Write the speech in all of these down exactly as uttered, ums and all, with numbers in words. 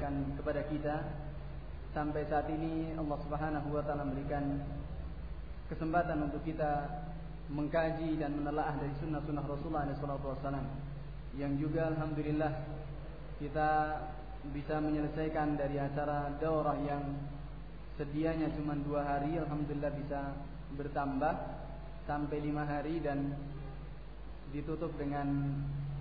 berikan kepada kita. Sampai saat ini Allah Subhanahu wa taala memberikan kesempatan untuk kita mengkaji dan menelaah dari sunnah-sunnah Rasulullah shallallahu alaihi wasallam, yang juga alhamdulillah kita bisa menyelesaikan dari acara daurah yang sedianya cuma dua hari, alhamdulillah bisa bertambah sampai lima hari dan ditutup dengan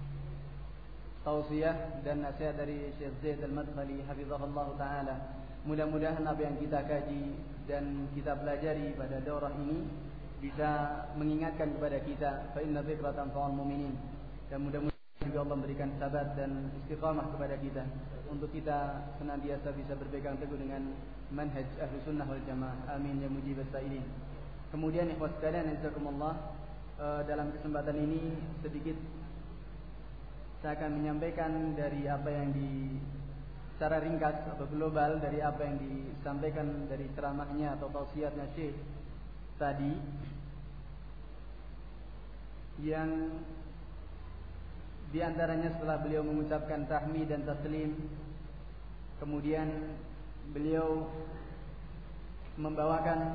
tausiah dan nasihat dari Syekh Zaid Al-Madkhali hafizahullah taala. Mudah-mudahan apa yang kita kaji dan kita pelajari pada daurah ini bisa mengingatkan kepada kita, fa inna dzikra tanfa'ul mu'minin, dan mudah-mudahan juga Allah memberikan sabat dan istiqamah kepada kita untuk kita senantiasa bisa berpegang teguh dengan manhaj ahlu sunnah wal jamaah. Amin ya mujibas sa'ilin. Kemudian ikhwas sekalian, jazakumullah, dalam kesempatan ini sedikit saya akan menyampaikan dari apa yang di secara ringkas atau global dari apa yang disampaikan dari ceramahnya atau tausiahnya Syekh tadi, yang di antaranya setelah beliau mengucapkan tahmid dan taslim, kemudian beliau membawakan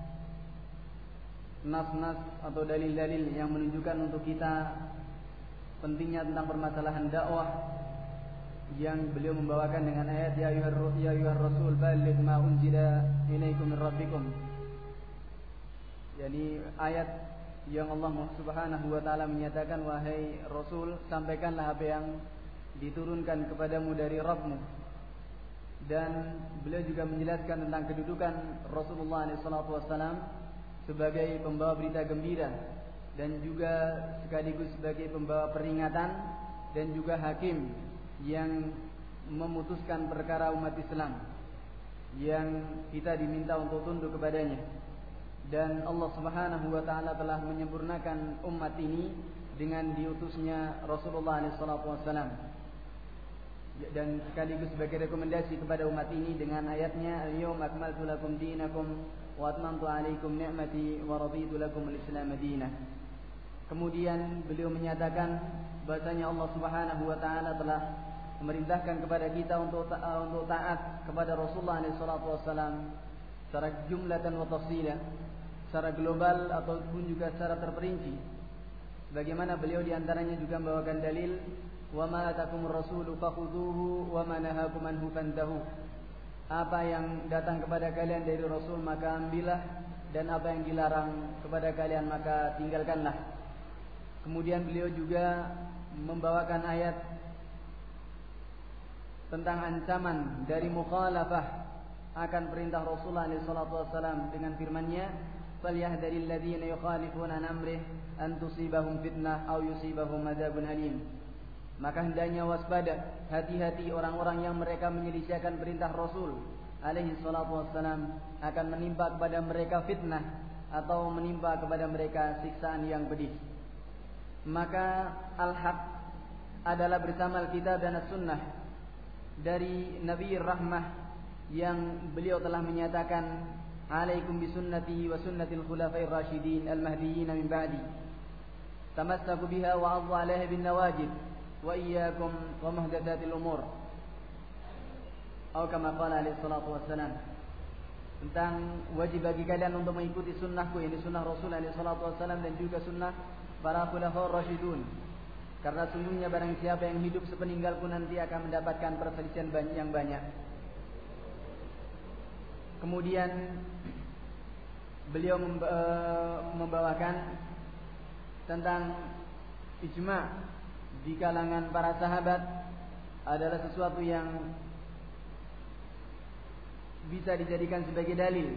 nas-nas atau dalil-dalil yang menunjukkan untuk kita pentingnya tentang permasalahan dakwah, yang beliau membawakan dengan ayat ya ayyuhar rasul balligh ma unzila ilaikum min rabbikum. Jadi ayat yang Allah Subhanahu wa taala menyatakan, wahai Rasul, sampaikanlah apa yang diturunkan kepadamu dari Rabbmu. Dan beliau juga menjelaskan tentang kedudukan Rasulullah shallallahu alaihi wasallam sebagai pembawa berita gembira dan juga sekaligus sebagai pembawa peringatan dan juga hakim yang memutuskan perkara umat Islam yang kita diminta untuk tunduk kepadanya. Dan Allah Subhanahu wa taala telah menyempurnakan umat ini dengan diutusnya Rasulullah shallallahu alaihi wasallam, dan sekaligus sebagai rekomendasi kepada umat ini dengan ayatnya al-yawma akmaltu lakum dinakum wa atmamtu alaikum ni'mati wa raditu lakum al-islam madinah. Kemudian beliau menyatakan bahasanya Allah Subhanahu wa taala telah memerintahkan kepada kita untuk ta- untuk taat kepada Rasulullah shallallahu alaihi wasallam secara jumlatan wa tafsila, secara global ataupun juga secara terperinci. Bagaimana beliau diantaranya juga membawakan dalil wa ma atakumur rasulu fakhudhuhu wa ma nahakum anhu fantahu. Apa yang datang kepada kalian dari Rasul maka ambillah, dan apa yang dilarang kepada kalian maka tinggalkanlah. Kemudian beliau juga membawakan ayat tentang ancaman dari mukhalafah akan perintah Rasulullah shallallahu alaihi wasallam dengan firman-Nya, falyahdharil ladzina yukhalifuna an amrih an tusibahum fitnah aw yusibahum adzabun alim. Maka hendaknya waspada, hati-hati orang-orang yang mereka menyelisihkan perintah Rasul alaihi salatu wassalam akan menimpa kepada mereka fitnah atau menimpa kepada mereka siksaan yang pedih. Maka al-haq adalah bersama Alkitab dan As-Sunnah dari Nabi Rahmah yang beliau telah menyatakan, alaikum bisunnati wa sunnatil khulafair rasyidin al-mahdiyyin min ba'di tamassaku biha wa 'addu 'alaiha bin nawajid wa iyyakum wa muhdatsatil umur, atau kama qala alaihi salatu wassalam, tentang wajib bagi kalian untuk mengikuti sunnahku, ini sunnah Rasul alaihi salatu wassalam, dan juga sunnah para khulafaur rasyidun, karena sungguhnya barang siapa yang hidup sepeninggalku nanti akan mendapatkan perselisihan yang banyak. Kemudian beliau membawakan tentang ijma' di kalangan para sahabat adalah sesuatu yang bisa dijadikan sebagai dalil.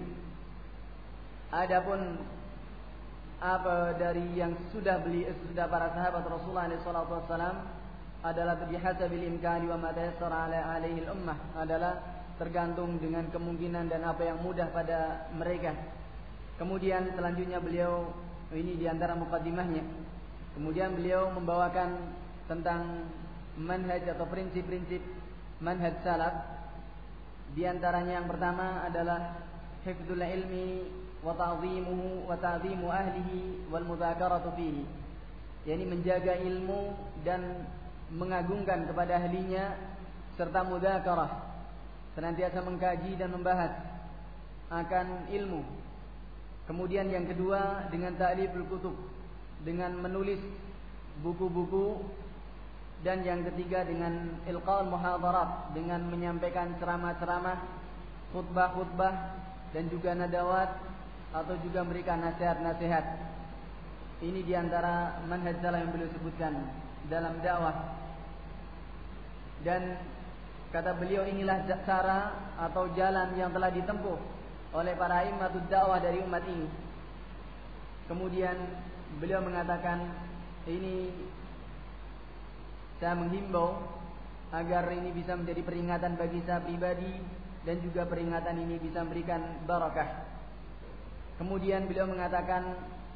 Adapun apa dari yang sudah beli sudah para sahabat Rasulullah shallallahu alaihi wasallam adalah bihasabil imkani wa ma tayassara alaihi al-ummah, adalah tergantung dengan kemungkinan dan apa yang mudah pada mereka. Kemudian selanjutnya beliau, ini diantara muqaddimahnya, kemudian beliau membawakan tentang manhaj atau prinsip-prinsip manhaj salaf. Di antaranya yang pertama adalah hifdzul ilmi wa ta'zimuhu wa ta'zimu ahlihi wal mudzakaratu fihi, yakni menjaga ilmu dan mengagungkan kepada ahlinya serta mudzakarah senantiasa mengkaji dan membahas akan ilmu. Kemudian yang kedua dengan ta'liful kutub, dengan menulis buku-buku. Dan yang ketiga dengan ilqaul muhadharat, dengan menyampaikan ceramah-ceramah, khutbah-khutbah dan juga nadawat atau juga memberikan nasihat-nasihat. Ini diantara manhaj salaf yang beliau sebutkan dalam dakwah. Dan kata beliau, inilah cara atau jalan yang telah ditempuh oleh para imamatud dakwah dari umat ini. Kemudian beliau mengatakan, ini saya menghimbau agar ini bisa menjadi peringatan bagi saya pribadi dan juga peringatan ini bisa memberikan barakah. Kemudian beliau mengatakan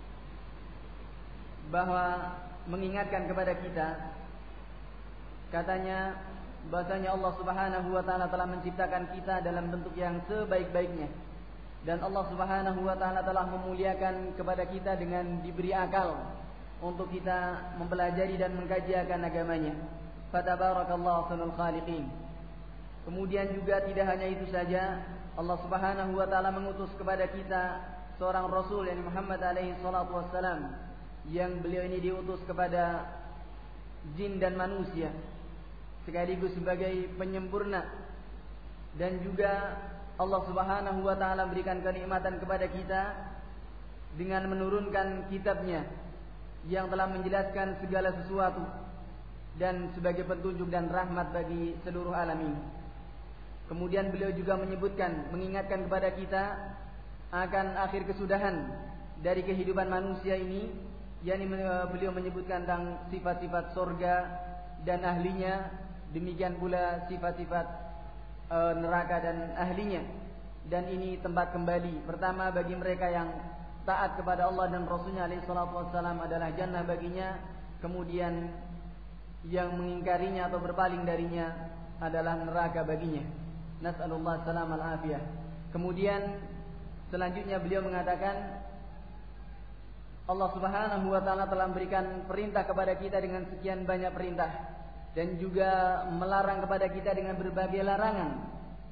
bahwa mengingatkan kepada kita, katanya bahasanya Allah Subhanahu wa taala telah menciptakan kita dalam bentuk yang sebaik-baiknya, dan Allah Subhanahu wa taala telah memuliakan kepada kita dengan diberi akal untuk kita mempelajari dan mengkaji akan agamanya. Fatabarakallahu ahsanul khaliqin. Kemudian juga tidak hanya itu saja, Allah Subhanahu wa taala mengutus kepada kita seorang rasul, yakni Muhammad alaihi salatu wassalam, yang beliau ini diutus kepada jin dan manusia sekaligus sebagai penyempurna. Dan juga Allah Subhanahu wa taala berikan kenikmatan kepada kita dengan menurunkan kitabnya yang telah menjelaskan segala sesuatu dan sebagai petunjuk dan rahmat bagi seluruh alam ini. Kemudian beliau juga menyebutkan, mengingatkan kepada kita akan akhir kesudahan dari kehidupan manusia ini, yakni beliau menyebutkan tentang sifat-sifat surga dan ahlinya, demikian pula sifat-sifat e, neraka dan ahlinya. Dan ini tempat kembali pertama bagi mereka yang taat kepada Allah dan Rasulnya alaihi salatu wassalam adalah jannah baginya. Kemudian yang mengingkarinya atau berpaling darinya adalah neraka baginya. Nas'alullah salam al-afiyah. Kemudian selanjutnya beliau mengatakan, Allah Subhanahu wa taala telah memberikan perintah kepada kita dengan sekian banyak perintah dan juga melarang kepada kita dengan berbagai larangan.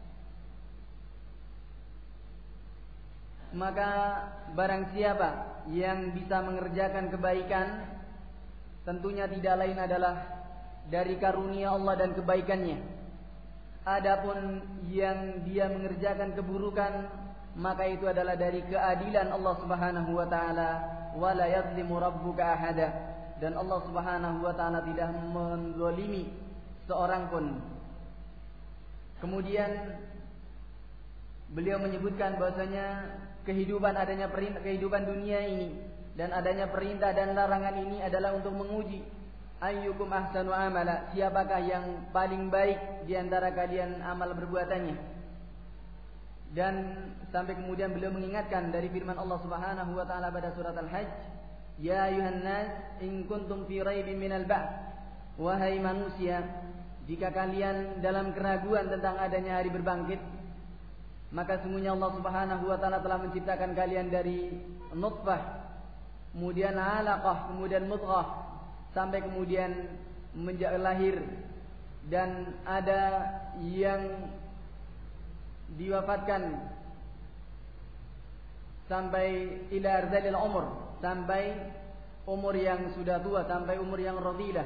Maka barang siapa yang bisa mengerjakan kebaikan, tentunya tidak lain adalah dari karunia Allah dan kebaikannya. Adapun yang dia mengerjakan keburukan, maka itu adalah dari keadilan Allah Subhanahu wa taala. Wala yadhlimu rabbuka ahada, dan Allah Subhanahu wa taala tidak menzalimi seorang pun. Kemudian beliau menyebutkan bahwasanya kehidupan adanya perintah, kehidupan dunia ini dan adanya perintah dan larangan ini adalah untuk menguji ayyukum ahsanu amala, siapakah yang paling baik di antara kalian amal perbuatannya. Dan sampai kemudian beliau mengingatkan dari firman Allah Subhanahu wa taala pada surat Al-Hajj, ya ayuhan nas in kuntum fi raibin minal ba'ts, wahai manusia, jika kalian dalam keraguan tentang adanya hari berbangkit, maka sungguhnya Allah Subhanahu wa taala telah menciptakan kalian dari nutfah, kemudian alaqah, kemudian mudghah, sampai kemudian menjadi lahir, dan ada yang diwafatkan sampai ila arzalil umur, sampai umur yang sudah tua, sampai umur yang radilah.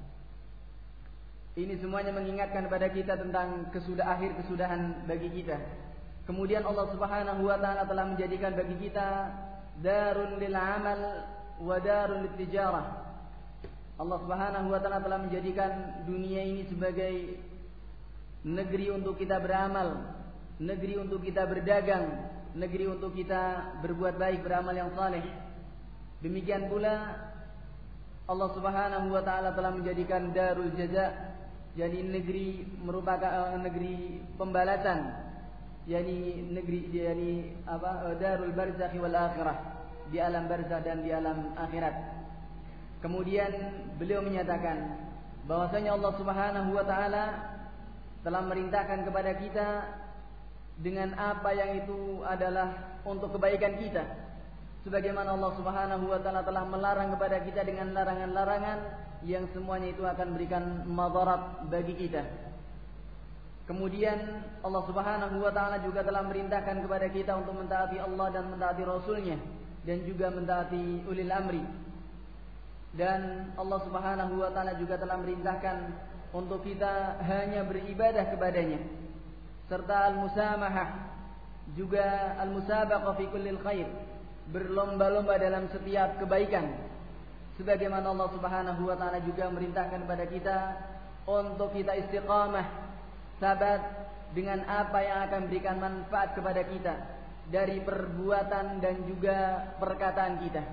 Ini semuanya mengingatkan kepada kita tentang kesudah akhir kesudahan bagi kita. Kemudian Allah Subhanahu wa taala telah menjadikan bagi kita darun lil amal wa darun lit tijarah. Allah Subhanahu wa taala telah menjadikan dunia ini sebagai negeri untuk kita beramal, negeri untuk kita berdagang, negeri untuk kita berbuat baik, beramal yang saleh. Demikian pula Allah Subhanahu wa taala telah menjadikan darul jaza, jadi negeri merupakan negeri pembalasan, yani negeri yani apa darul barzakh wal akhirah, di alam barzakh dan di alam akhirat. Kemudian beliau menyatakan bahwasanya Allah Subhanahu wa taala telah merintahkan kepada kita dengan apa yang itu adalah untuk kebaikan kita, sebagaimana Allah Subhanahu wa taala telah melarang kepada kita dengan larangan-larangan yang semuanya itu akan memberikan madarat bagi kita. Kemudian Allah Subhanahu wa taala juga telah merintahkan kepada kita untuk mentaati Allah dan mentaati Rasul-Nya dan juga mentaati ulil amri. Dan Allah Subhanahu wa taala juga telah merintahkan untuk kita hanya beribadah kepadanya, serta al-musamahah, juga al-musabaqah fi kullil khair, berlomba-lomba dalam setiap kebaikan. Sebagaimana Allah Subhanahu wa taala juga merintahkan kepada kita untuk kita istiqamah, sabat dengan apa yang akan berikan manfaat kepada kita dari perbuatan dan juga perkataan kita.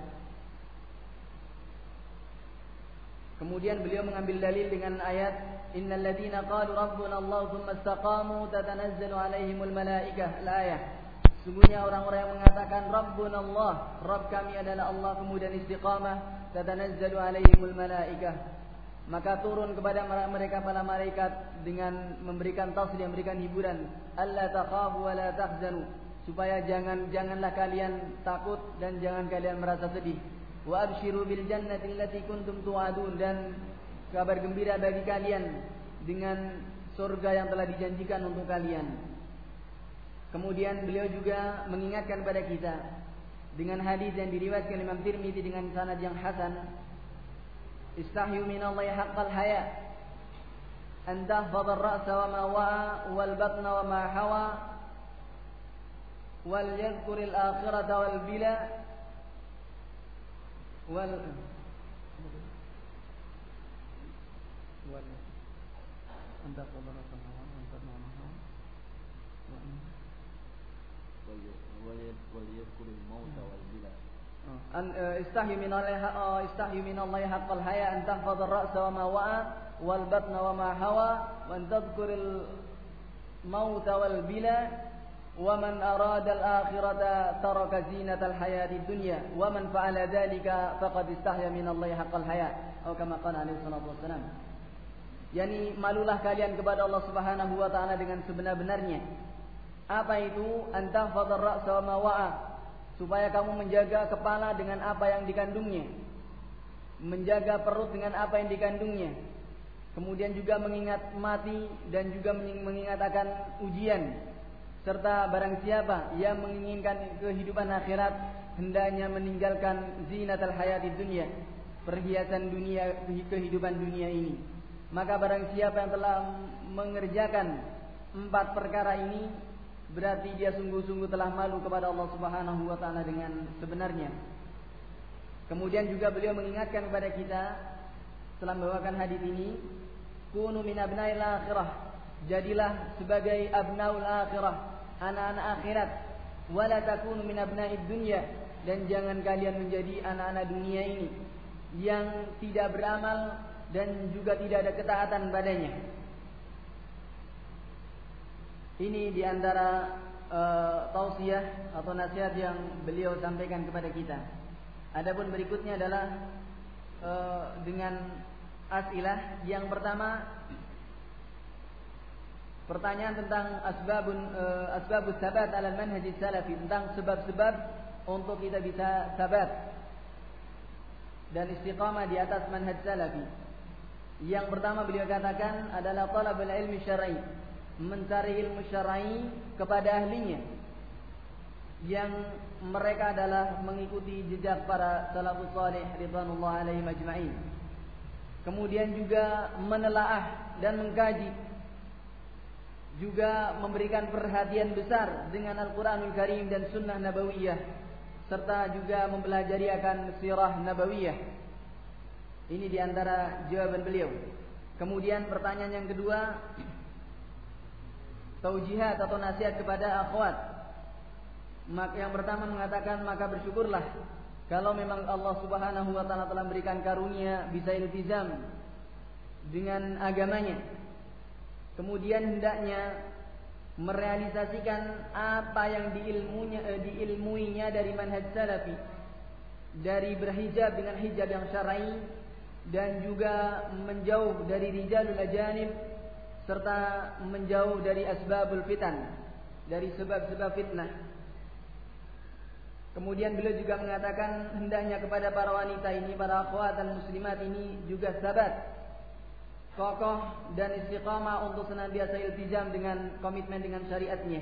Kemudian beliau mengambil dalil dengan ayat innal ladzina qalu rabbuna Allah tsumma istaqamu tatanazzalu alaihimul malaikah, al-ayah. Sungguhnya orang-orang yang mengatakan rabbuna Allah, Rabb kami adalah Allah, kemudian istiqamah, tatanazzalu alaihimul malaikah, maka turun kepada mereka para malaikat dengan memberikan tasdid, memberikan hiburan, alla takhafu wa la tahzanu, supaya jangan janganlah kalian takut dan jangan kalian merasa sedih. Wa abshiru bil jannati allati kuntum tu'adun, dan kabar gembira bagi kalian dengan surga yang telah dijanjikan untuk kalian. Kemudian beliau juga mengingatkan kepada kita dengan hadis yang diriwayatkan Imam Tirmidzi dengan sanad yang hasan, istahyu minallahi haqqal haya an tahfadha ar-ra'sa wa ma wa'a wal batna wa ma hawa wal yadhkuril akhirata wal bila wal wal anta qadara samawa anta ma'aha wal yadhkuril mauta wal bila an istahyi min Allah istahyi min Allah haqqal haya an tahfadha ar-ra'sa wa ma wa'a wal batna wa ma hawa wa an tadhkuril mauta wal bila wa man arada al-akhirata taraka zinatal hayatid dunya wa man fa'ala dzalika faqad istahya min Allah haqqal haya, atau kama qala alaihi salatu wassalam. Yani malulah kalian kepada Allah Subhanahu wa taala dengan sebenar-benarnya. Apa itu? An tahfadha ar-ra'sa wa ma wa'a, supaya kamu menjaga kepala dengan apa yang dikandungnya, menjaga perut dengan apa yang dikandungnya, kemudian juga mengingat mati dan juga mengingat akan ujian, serta barang siapa yang menginginkan kehidupan akhirat hendaknya meninggalkan zinatal hayatid dunya, perhiasan dunia, kehidupan dunia ini. Maka barang siapa yang telah mengerjakan empat perkara ini, berarti dia sungguh-sungguh telah malu kepada Allah Subhanahu wa taala dengan sebenarnya. Kemudian juga beliau mengingatkan kepada kita setelah membawakan hadis ini, kunu min abnail akhirah, jadilah sebagai abnaul akhirah, anak-anak akhirat, wala takunu min abnaid dunya, dan jangan kalian menjadi anak-anak dunia ini yang tidak beramal dan juga tidak ada ketaatan padanya. Ini diantara uh, tausiah atau nasihat yang beliau sampaikan kepada kita. Adapun berikutnya adalah uh, dengan asilah. Yang pertama, pertanyaan tentang asbabun uh, asbabus sabat ala manhaj salafi, tentang sebab-sebab untuk kita bisa sabat dan istiqamah di atas manhaj salafi. Yang pertama beliau katakan adalah talabul ilmi syar'i, mencari ilmu syar'i kepada ahlinya, yang mereka adalah mengikuti jejak para salafus salih ridwanullah alaihim ajma'in. Kemudian juga menelaah dan mengkaji, juga memberikan perhatian besar dengan Al-Quranul Karim dan Sunnah Nabawiyah, serta juga mempelajari akan sirah Nabawiyah. Ini diantara jawaban beliau. Kemudian pertanyaan yang kedua, taujihat atau nasihat kepada akhwat. Yang pertama mengatakan, maka bersyukurlah kalau memang Allah Subhanahu wa taala telah memberikan karunia bisa iltizam dengan agamanya. Kemudian hendaknya merealisasikan apa yang diilmunya eh, diilmuinya dari manhaj salafi, dari berhijab dengan hijab yang syar'i, dan juga menjauh dari rijalul ajanib, serta menjauh dari asbabul fitan, dari sebab-sebab fitnah. Kemudian beliau juga mengatakan hendaknya kepada para wanita ini, para akhwat dan muslimat ini juga sabat kokoh dan istiqamah untuk senantiasa iltizam dengan komitmen dengan syariatnya.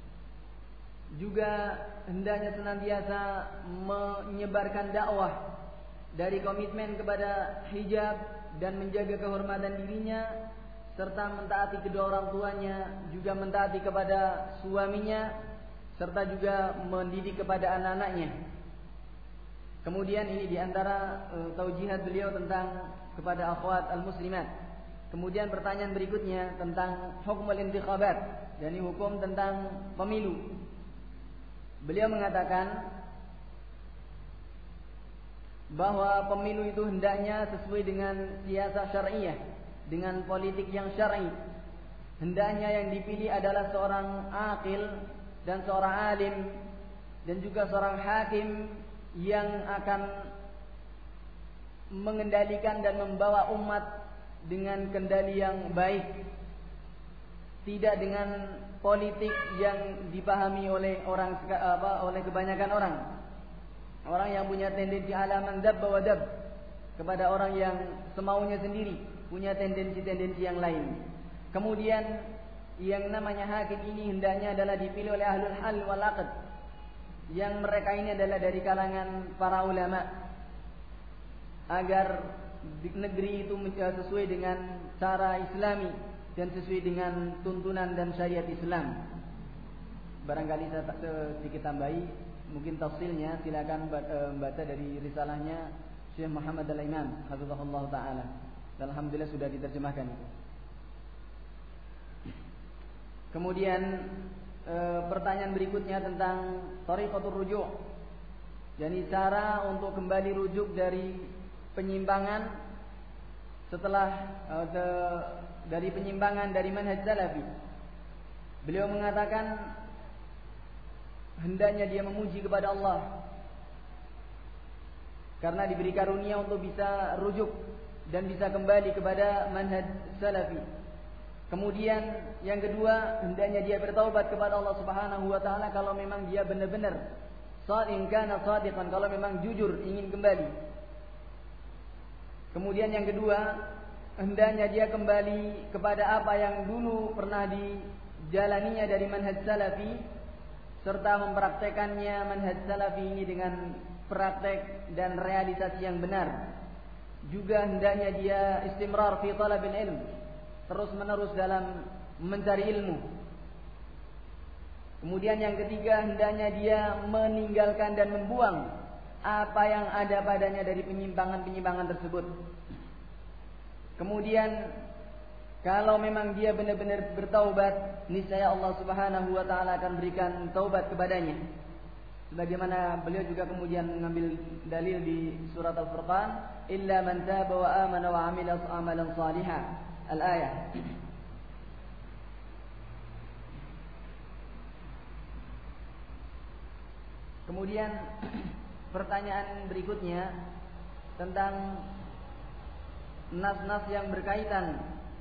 Juga hendaknya senantiasa menyebarkan dakwah dari komitmen kepada hijab dan menjaga kehormatan dirinya, serta mentaati kedua orang tuanya, juga mentaati kepada suaminya, serta juga mendidik kepada anak-anaknya. Kemudian ini diantara uh, taujihat beliau tentang kepada akhwat al-muslimat. Kemudian pertanyaan berikutnya tentang hukum al-intikhabat, yakni hukum tentang pemilu. Beliau mengatakan bahwa pemilu itu hendaknya sesuai dengan siasat syar'iyah, dengan politik yang syar'i. Hendaknya yang dipilih adalah seorang aqil dan seorang alim dan juga seorang hakim yang akan mengendalikan dan membawa umat dengan kendali yang baik, tidak dengan politik yang dipahami oleh orang apa oleh kebanyakan orang. Orang yang punya tendensi ala man dabba wa dab, kepada orang yang semaunya sendiri, punya tendensi-tendensi yang lain. Kemudian yang namanya hakim ini hendaknya adalah dipilih oleh ahlul hal wal aqd, yang mereka ini adalah dari kalangan para ulama, agar negeri itu sesuai dengan cara Islami dan sesuai dengan tuntunan dan syariat Islam. Barangkali saya sedikit tambahi, mungkin tafsilnya silakan baca dari risalahnya Syekh Muhammad Al-Imam hafizahullah taala. Alhamdulillah sudah diterjemahkan itu. Kemudian e, pertanyaan berikutnya tentang thariqatur rujuk, yakni cara untuk kembali rujuk dari penyimpangan setelah e, de, dari penyimpangan dari manhaj salafi. Beliau mengatakan hendaknya dia memuji kepada Allah karena diberi karunia untuk bisa rujuk dan bisa kembali kepada manhaj salafi. Kemudian yang kedua, hendaknya dia bertaubat kepada Allah Subhanahu wa taala kalau memang dia benar-benar shadiqan kana shadiqan, kalau memang jujur ingin kembali. Kemudian yang kedua, hendaknya dia kembali kepada apa yang dulu pernah dijalaninya dari manhaj salafi, serta mempraktekannya manhaj salafi ini dengan praktek dan realisasi yang benar. Juga hendaknya dia istimrar fi talabil ilm, terus menerus dalam mencari ilmu. Kemudian yang ketiga, hendaknya dia meninggalkan dan membuang apa yang ada padanya dari penyimpangan-penyimpangan tersebut. Kemudian kalau memang dia benar-benar bertaubat, niscaya Allah Subhanahu wa taala akan berikan taubat kepadanya. Sebagaimana beliau juga kemudian mengambil dalil di surat Al-Furqan, illa man taba wa amana wa amila amalan salihah, al-ayah. Kemudian pertanyaan berikutnya tentang nas-nas yang berkaitan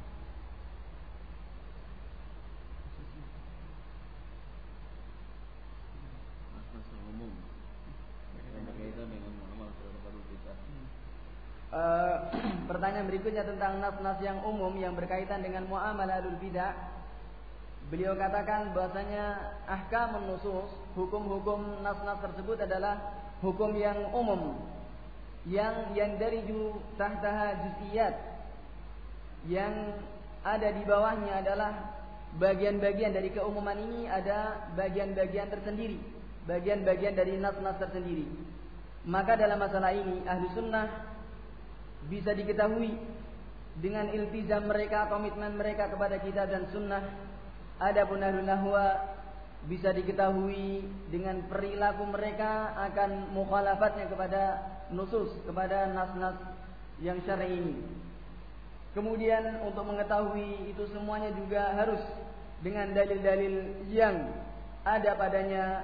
Uh, pertanyaan berikutnya tentang nas-nas yang umum yang berkaitan dengan muamalah ahlul bidah. Beliau katakan bahwasanya ahkamun nusus, hukum-hukum nas-nas tersebut adalah hukum yang umum, yang yang dari ju tahtaha juz'iyat, yang ada di bawahnya adalah bagian-bagian dari keumuman ini, ada bagian-bagian tersendiri, bagian-bagian dari nas-nas tersendiri. Maka dalam masalah ini ahlu sunnah bisa diketahui dengan iltizam mereka, komitmen mereka kepada kitab dan sunnah. Adapun ahlul ahwa bisa diketahui dengan perilaku mereka akan mukhalafatnya kepada nusus, kepada nas-nas yang syar'i ini. Kemudian untuk mengetahui itu semuanya juga harus dengan dalil-dalil yang ada padanya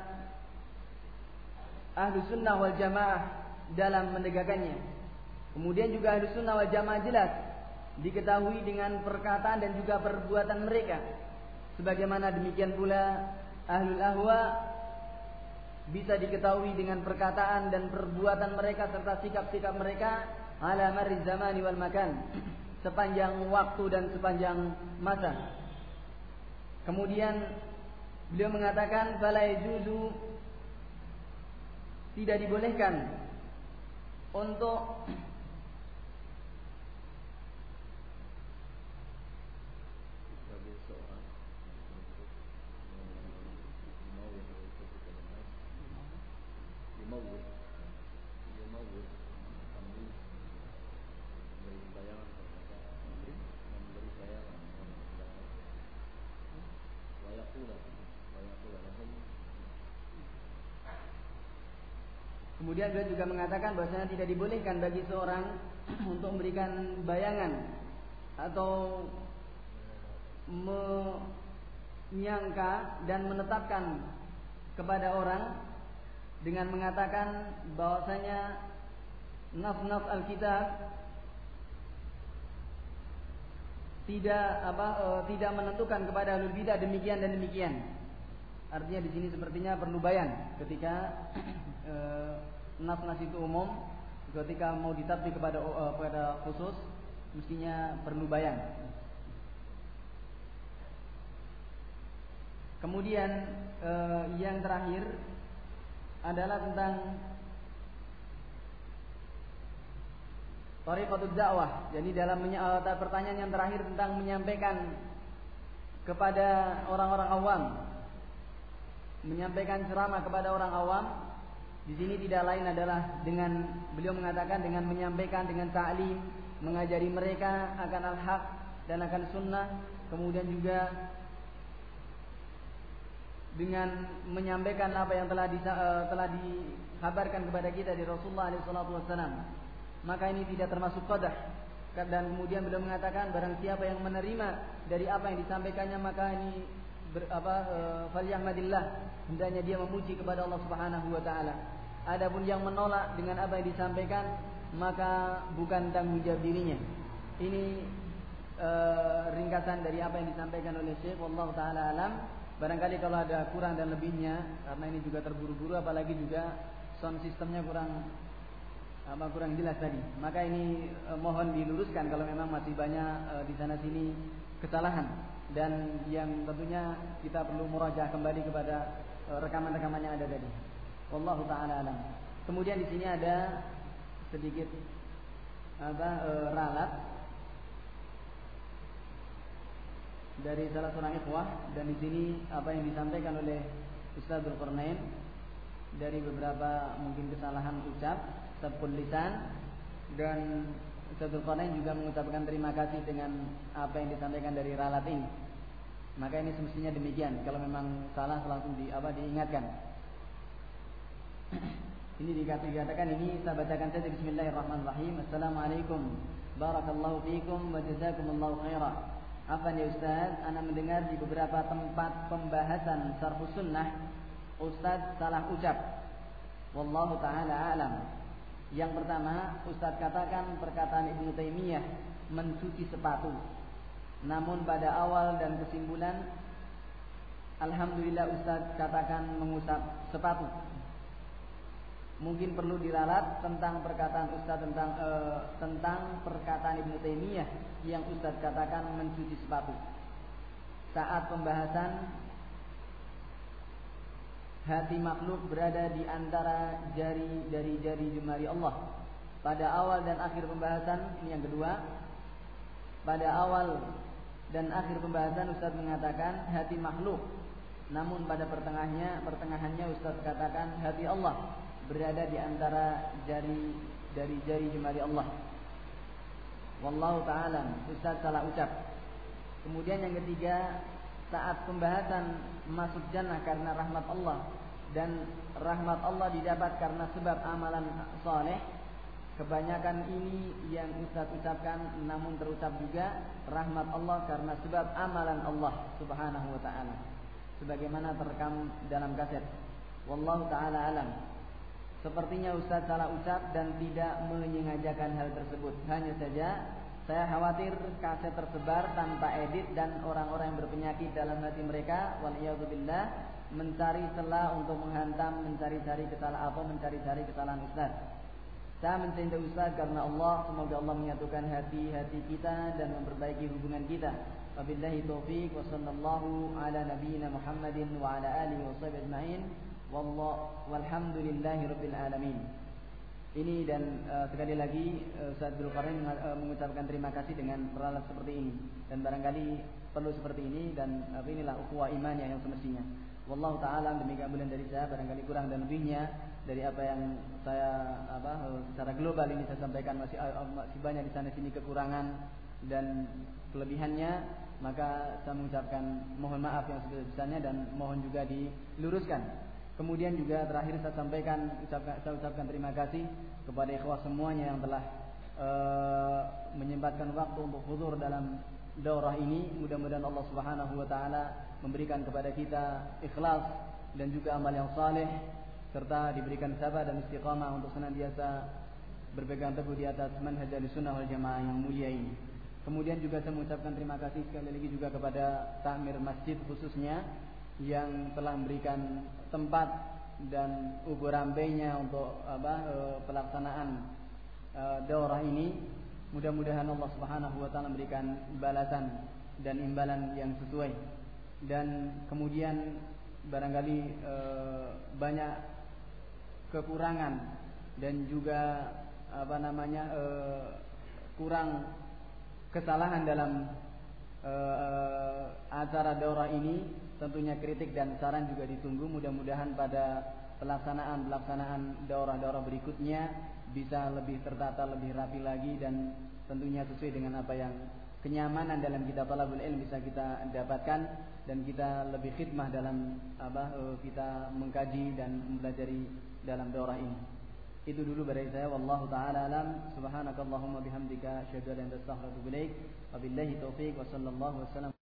ahlu sunnah wal jamaah dalam menegakkannya. Kemudian juga Ahlus Sunnah wal Jamaah jelas diketahui dengan perkataan dan juga perbuatan mereka. Sebagaimana demikian pula Ahlul Ahwa bisa diketahui dengan perkataan dan perbuatan mereka serta sikap-sikap mereka ala marri zamani wal makan, sepanjang waktu dan sepanjang masa. Kemudian beliau mengatakan fala yajuzu, tidak dibolehkan untuk Kemudian beliau juga mengatakan bahwasanya tidak dibolehkan bagi seorang untuk memberikan bayangan atau menyangka dan menetapkan kepada orang dengan mengatakan bahwasanya nas-nas Alkitab tidak apa e, tidak menentukan kepada ahlul bidah demikian dan demikian. Artinya di sini sepertinya perlu bayan ketika e, nas-nas itu umum, ketika mau ditatbik kepada e, kepada khusus mestinya perlu bayan. Kemudian e, yang terakhir adalah tentang thariqatud dakwah. Jadi dalam uh, pertanyaan yang terakhir tentang menyampaikan kepada orang-orang awam, menyampaikan ceramah kepada orang awam, di sini tidak lain adalah dengan beliau mengatakan dengan menyampaikan dengan ta'lim, mengajari mereka akan al-haq dan akan sunnah, kemudian juga dengan menyampaikan apa yang telah di, uh, telah dikabarkan kepada kita di Rasulullah alaihi salatu wasallam. Maka ini tidak termasuk qadah. Dan kemudian beliau mengatakan barang siapa yang menerima dari apa yang disampaikannya maka ini ber, apa e, falyahmadillah, hendaknya dia memuji kepada Allah Subhanahu wa taala. Adapun yang menolak dengan apa yang disampaikan maka bukan tanggung jawab dirinya. Ini e, ringkasan dari apa yang disampaikan oleh Syekh, wallahu taala alam. Barangkali kalau ada kurang dan lebihnya karena ini juga terburu-buru, apalagi juga sound sistemnya kurang apa kurang jelas tadi, maka ini eh, mohon diluruskan kalau memang masih banyak eh, di sana sini kesalahan, dan yang tentunya kita perlu murajaah kembali kepada eh, rekaman-rekaman yang ada tadi. Wallahu taala alam. Kemudian di sini ada sedikit apa eh, ralat dari salah seorang ikhwah, dan di sini apa yang disampaikan oleh Ustaz Dzulqarnain dari beberapa mungkin kesalahan ucap sabqul lisan, dan Ustaz Dzulqarnain juga mengucapkan terima kasih dengan apa yang disampaikan dari ralat ini. Maka ini semestinya demikian. Kalau memang salah langsung di apa diingatkan. Ini dikatakan, ini saya bacakan saja. Bismillahirrahmanirrahim. Assalamualaikum, barakallahu fiikum wa jazakumullahu khairan. Apa ya Ustaz? Ana mendengar di beberapa tempat pembahasan Syarhus Sunnah Ustaz salah ucap. Wallahu taala alam. Yang pertama, Ustaz katakan perkataan Ibnu Taimiyah mencuci sepatu. Namun pada awal dan kesimpulan, alhamdulillah Ustaz katakan mengusap sepatu. Mungkin perlu diralat tentang perkataan Ustaz tentang e, tentang perkataan Ibnu Taimiyah yang Ustaz katakan mencuci sepatu. Saat pembahasan hati makhluk berada di antara jari dari jari jemari Allah. Pada awal dan akhir pembahasan, ini yang kedua. Pada awal dan akhir pembahasan Ustaz mengatakan hati makhluk. Namun pada pertengahnya, pertengahannya Ustaz katakan hati Allah berada di antara jari dari jari jemari Allah. Wallahu ta'ala, Ustaz salah ucap. Kemudian yang ketiga, saat pembahasan masuk jannah karena rahmat Allah dan rahmat Allah didapat karena sebab amalan saleh, kebanyakan ini yang Ustaz ucapkan, namun terucap juga rahmat Allah karena sebab amalan Allah Subhanahu wa taala, sebagaimana terekam dalam kaset. Wallahu taala alam. Sepertinya Ustaz salah ucap dan tidak menyengajakan hal tersebut. Hanya saja saya khawatir kaset tersebar tanpa edit dan orang-orang yang berpenyakit dalam hati mereka, waliyadzubillah, mencari celah untuk menghantam, mencari-cari kesalahan atau mencari-cari kesalahan Ustaz. Saya mencintai Ustaz karena Allah. Semoga Allah menyatukan hati-hati kita dan memperbaiki hubungan kita. Wabillahi taufiq wa sallallahu ala nabiyyina Muhammadin wa ala alihi wa sahbihi ajma'in. Wallahu walhamdulillahi rabbil alamin. Ini dan uh, sekali lagi uh, Ustaz Dzulqarnain uh, mengucapkan terima kasih dengan peralat seperti ini, dan barangkali perlu seperti ini, dan uh, inilah ukhuwah imannya yang semestinya. Wallahu taala, demikian bulan dari saya, barangkali kurang dan lebihnya dari apa yang saya apa secara global ini saya sampaikan masih masih banyak di sana sini kekurangan dan kelebihannya, maka saya mengucapkan mohon maaf yang sebesar-besarnya dan mohon juga diluruskan. Kemudian juga terakhir saya sampaikan ucapkan, saya ucapkan terima kasih kepada ikhwah semuanya yang telah uh, menyempatkan waktu untuk huzur dalam daurah ini. Mudah-mudahan Allah Subhanahu wa taala memberikan kepada kita ikhlas dan juga amal yang saleh, serta diberikan sabar dan istiqamah untuk senantiasa berpegang teguh di atas manhaj Ahlussunnah wal Jamaah yang mulia ini. Kemudian juga saya mengucapkan terima kasih sekali lagi juga kepada takmir masjid khususnya yang telah memberikan tempat dan ubur rambainya untuk apa e, pelaksanaan e, daurah ini. Mudah-mudahan Allah Subhanahu wa taala memberikan balasan dan imbalan yang sesuai. Dan kemudian barangkali e, banyak kekurangan dan juga apa namanya e, kurang kesalahan dalam e, acara daurah ini, tentunya kritik dan saran juga ditunggu. Mudah-mudahan pada pelaksanaan pelaksanaan daurah-daurah berikutnya bisa lebih tertata, lebih rapi lagi, dan tentunya sesuai dengan apa yang kenyamanan dalam kita talabul ilm bisa kita dapatkan, dan kita lebih khidmah dalam apa kita mengkaji dan mempelajari dalam daurah ini. Itu dulu dari saya, wallahu taala alam. Subhanakallahumma bihamdika asyhadu an la ilaha illa anta astaghfiruka wa atubu ilaik. Wabillahi taufiq wa sallallahu wasallam.